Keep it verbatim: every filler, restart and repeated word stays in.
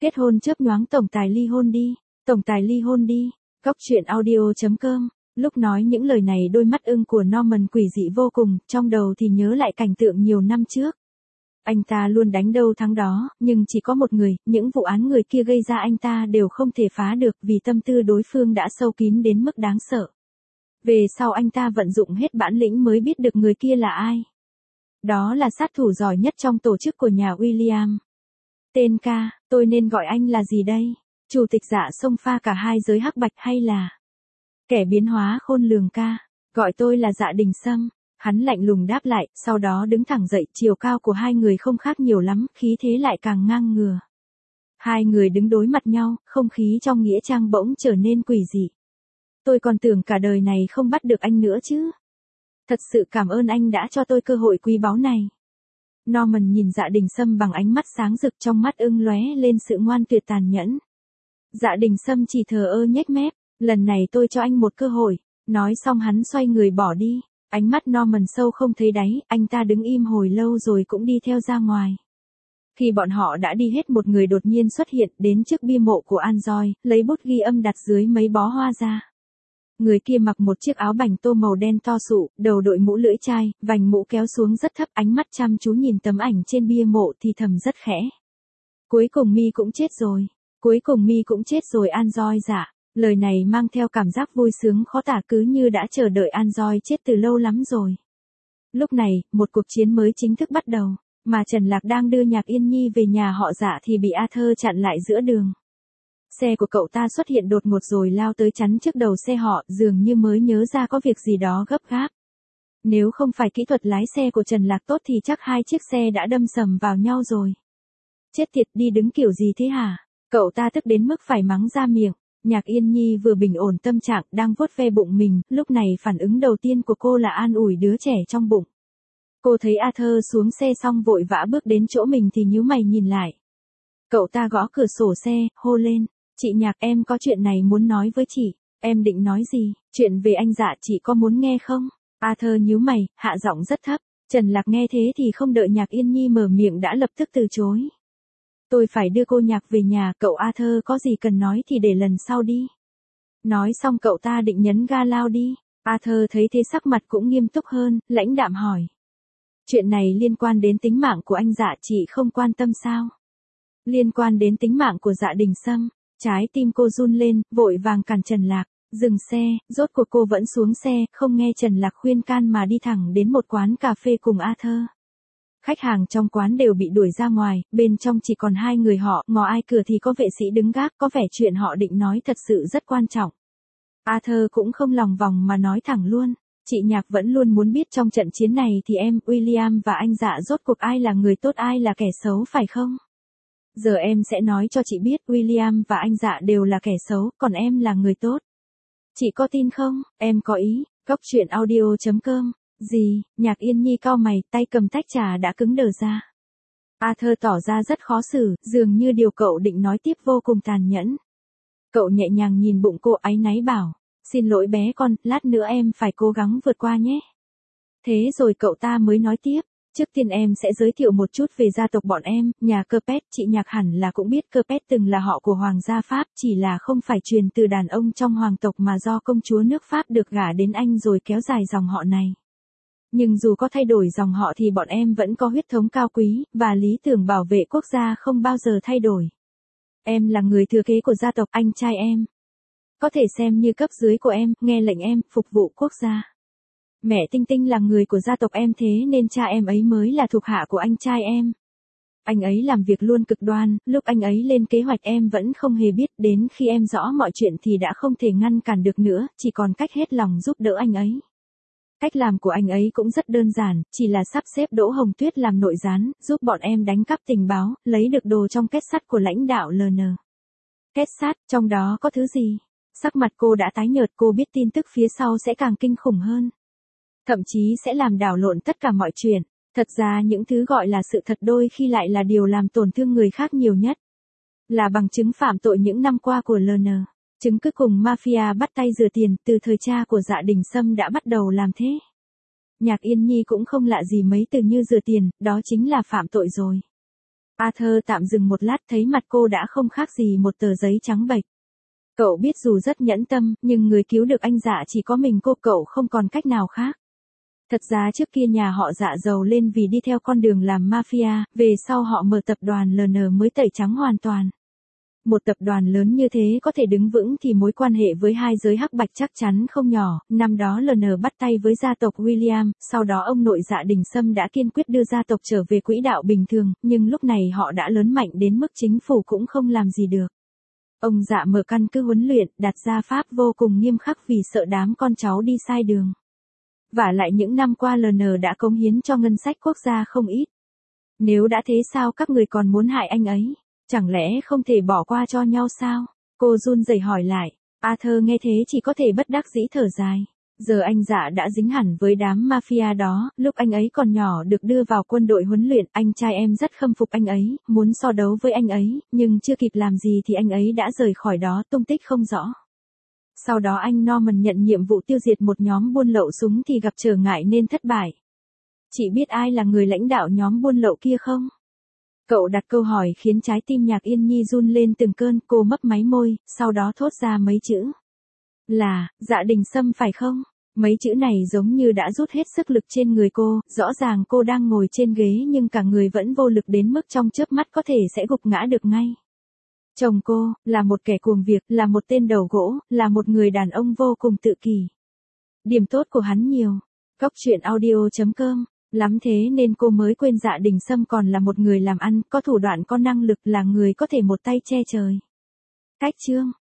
Kết hôn chớp nhoáng tổng tài ly hôn đi, tổng tài ly hôn đi. Góc truyện audio chấm com. Lúc nói những lời này đôi mắt ưng của Norman quỷ dị vô cùng, trong đầu thì nhớ lại cảnh tượng nhiều năm trước. Anh ta luôn đánh đâu thắng đó, nhưng chỉ có một người, những vụ án người kia gây ra anh ta đều không thể phá được vì tâm tư đối phương đã sâu kín đến mức đáng sợ. Về sau anh ta vận dụng hết bản lĩnh mới biết được người kia là ai. Đó là sát thủ giỏi nhất trong tổ chức của nhà William. Tên ca, tôi nên gọi anh là gì đây? Chủ tịch dạ xông pha cả hai giới hắc bạch hay là kẻ biến hóa khôn lường ca? Gọi tôi là Dạ Đình Sâm. Hắn lạnh lùng đáp lại, sau đó đứng thẳng dậy, chiều cao của hai người không khác nhiều lắm, khí thế lại càng ngang ngửa. Hai người đứng đối mặt nhau, không khí trong nghĩa trang bỗng trở nên quỷ dị. Tôi còn tưởng cả đời này không bắt được anh nữa chứ. Thật sự cảm ơn anh đã cho tôi cơ hội quý báu này. Norman nhìn Dạ Đình Sâm bằng ánh mắt sáng rực, trong mắt ưng lóe lên sự ngoan tuyệt tàn nhẫn. Dạ Đình Sâm chỉ thờ ơ nhếch mép, lần này tôi cho anh một cơ hội. Nói xong hắn xoay người bỏ đi. Ánh mắt Norman sâu không thấy đáy, anh ta đứng im hồi lâu rồi cũng đi theo ra ngoài. Khi bọn họ đã đi hết, một người đột nhiên xuất hiện đến trước bia mộ của Anjoy, lấy bút ghi âm đặt dưới mấy bó hoa ra. Người kia mặc một chiếc áo bành tô màu đen to sụ, đầu đội mũ lưỡi chai, vành mũ kéo xuống rất thấp, ánh mắt chăm chú nhìn tấm ảnh trên bia mộ thì thầm rất khẽ. Cuối cùng Mi cũng chết rồi. Cuối cùng Mi cũng chết rồi Anjoy dạ. Lời này mang theo cảm giác vui sướng khó tả, cứ như đã chờ đợi Anjoy chết từ lâu lắm rồi. Lúc này, một cuộc chiến mới chính thức bắt đầu, mà Trần Lạc đang đưa Nhạc Yên Nhi về nhà họ Dạ thì bị Arthur chặn lại giữa đường. Xe của cậu ta xuất hiện đột ngột rồi lao tới chắn trước đầu xe họ, dường như mới nhớ ra có việc gì đó gấp gáp. Nếu không phải kỹ thuật lái xe của Trần Lạc tốt thì chắc hai chiếc xe đã đâm sầm vào nhau rồi. Chết tiệt, đi đứng kiểu gì thế hả? Cậu ta tức đến mức phải mắng ra miệng. Nhạc Yên Nhi vừa bình ổn tâm trạng, đang vuốt ve bụng mình, lúc này phản ứng đầu tiên của cô là an ủi đứa trẻ trong bụng. Cô thấy Arthur xuống xe xong vội vã bước đến chỗ mình thì nhíu mày nhìn lại. Cậu ta gõ cửa sổ xe, hô lên, chị Nhạc, em có chuyện này muốn nói với chị. Em định nói gì? Chuyện về anh Dạ chị có muốn nghe không? Arthur nhíu mày, hạ giọng rất thấp. Trần Lạc nghe thế thì không đợi Nhạc Yên Nhi mở miệng đã lập tức từ chối. Tôi phải đưa cô Nhạc về nhà, cậu Arthur có gì cần nói thì để lần sau đi. Nói xong cậu ta định nhấn ga lao đi. Arthur thấy thế sắc mặt cũng nghiêm túc hơn, lãnh đạm hỏi. Chuyện này liên quan đến tính mạng của anh Dạ, chị không quan tâm sao? Liên quan đến tính mạng của Dạ Đình Sâm. Trái tim cô run lên, vội vàng cản Trần Lạc, dừng xe, rốt cuộc cô vẫn xuống xe, không nghe Trần Lạc khuyên can mà đi thẳng đến một quán cà phê cùng Arthur. Khách hàng trong quán đều bị đuổi ra ngoài, bên trong chỉ còn hai người họ, ngó ai cửa thì có vệ sĩ đứng gác, có vẻ chuyện họ định nói thật sự rất quan trọng. Arthur cũng không lòng vòng mà nói thẳng luôn, chị Nhạc vẫn luôn muốn biết trong trận chiến này thì em, William và anh Dạ rốt cuộc ai là người tốt ai là kẻ xấu phải không? Giờ em sẽ nói cho chị biết, William và anh Dạ đều là kẻ xấu, còn em là người tốt. Chị có tin không? Em có ý. Góc truyện audio chấm com. Gì? Nhạc Yên Nhi cau mày, tay cầm tách trà đã cứng đờ ra. Arthur tỏ ra rất khó xử, dường như điều cậu định nói tiếp vô cùng tàn nhẫn. Cậu nhẹ nhàng nhìn bụng cô, áy náy bảo, xin lỗi bé con, lát nữa em phải cố gắng vượt qua nhé. Thế rồi cậu ta mới nói tiếp, trước tiên em sẽ giới thiệu một chút về gia tộc bọn em, nhà Capet, chị Nhạc hẳn là cũng biết Capet từng là họ của Hoàng gia Pháp, chỉ là không phải truyền từ đàn ông trong hoàng tộc mà do công chúa nước Pháp được gả đến Anh rồi kéo dài dòng họ này. Nhưng dù có thay đổi dòng họ thì bọn em vẫn có huyết thống cao quý, và lý tưởng bảo vệ quốc gia không bao giờ thay đổi. Em là người thừa kế của gia tộc, anh trai em có thể xem như cấp dưới của em, nghe lệnh em, phục vụ quốc gia. Mẹ Tinh Tinh là người của gia tộc em, thế nên cha em ấy mới là thuộc hạ của anh trai em. Anh ấy làm việc luôn cực đoan, lúc anh ấy lên kế hoạch em vẫn không hề biết, đến khi em rõ mọi chuyện thì đã không thể ngăn cản được nữa, chỉ còn cách hết lòng giúp đỡ anh ấy. Cách làm của anh ấy cũng rất đơn giản, chỉ là sắp xếp Đỗ Hồng Tuyết làm nội gián, giúp bọn em đánh cắp tình báo, lấy được đồ trong két sắt của lãnh đạo lờ en. Két sắt, trong đó có thứ gì? Sắc mặt cô đã tái nhợt, cô biết tin tức phía sau sẽ càng kinh khủng hơn. Thậm chí sẽ làm đảo lộn tất cả mọi chuyện. Thật ra những thứ gọi là sự thật đôi khi lại là điều làm tổn thương người khác nhiều nhất. Là bằng chứng phạm tội những năm qua của lờ en. Chứng cứ cùng mafia bắt tay rửa tiền, từ thời cha của Dạ Đình Sâm đã bắt đầu làm thế. Nhạc Yên Nhi cũng không lạ gì mấy từ như rửa tiền, đó chính là phạm tội rồi. Arthur tạm dừng một lát, thấy mặt cô đã không khác gì một tờ giấy trắng bệch. Cậu biết dù rất nhẫn tâm, nhưng người cứu được anh Dạ chỉ có mình cô, cậu không còn cách nào khác. Thật ra trước kia nhà họ Dạ giàu lên vì đi theo con đường làm mafia, về sau họ mở tập đoàn lờ en mới tẩy trắng hoàn toàn. Một tập đoàn lớn như thế có thể đứng vững thì mối quan hệ với hai giới hắc bạch chắc chắn không nhỏ. Năm đó lờ en bắt tay với gia tộc William, sau đó ông nội Dạ Đình Sâm đã kiên quyết đưa gia tộc trở về quỹ đạo bình thường, nhưng lúc này họ đã lớn mạnh đến mức chính phủ cũng không làm gì được. Ông Dạ mở căn cứ huấn luyện, đặt ra pháp vô cùng nghiêm khắc vì sợ đám con cháu đi sai đường. Vả lại những năm qua lờ en đã cống hiến cho ngân sách quốc gia không ít. Nếu đã thế sao các người còn muốn hại anh ấy? Chẳng lẽ không thể bỏ qua cho nhau sao? Cô run rẩy hỏi lại. Arthur nghe thế chỉ có thể bất đắc dĩ thở dài. Giờ anh Dạ đã dính hẳn với đám mafia đó, lúc anh ấy còn nhỏ được đưa vào quân đội huấn luyện, anh trai em rất khâm phục anh ấy, muốn so đấu với anh ấy, nhưng chưa kịp làm gì thì anh ấy đã rời khỏi đó, tung tích không rõ. Sau đó anh Norman nhận nhiệm vụ tiêu diệt một nhóm buôn lậu súng thì gặp trở ngại nên thất bại. Chị biết ai là người lãnh đạo nhóm buôn lậu kia không? Cậu đặt câu hỏi khiến trái tim Nhạc Yên Nhi run lên từng cơn, cô mấp máy môi, sau đó thốt ra mấy chữ. Là, Dạ Đình Sâm phải không? Mấy chữ này giống như đã rút hết sức lực trên người cô, rõ ràng cô đang ngồi trên ghế nhưng cả người vẫn vô lực đến mức trong chớp mắt có thể sẽ gục ngã được ngay. Chồng cô, là một kẻ cuồng việc, là một tên đầu gỗ, là một người đàn ông vô cùng tự kỷ. Điểm tốt của hắn nhiều. Cóc truyện audio chấm com. Lắm thế nên cô mới quên Dạ Đình Sâm còn là một người làm ăn, có thủ đoạn, có năng lực, là người có thể một tay che trời. Cách chương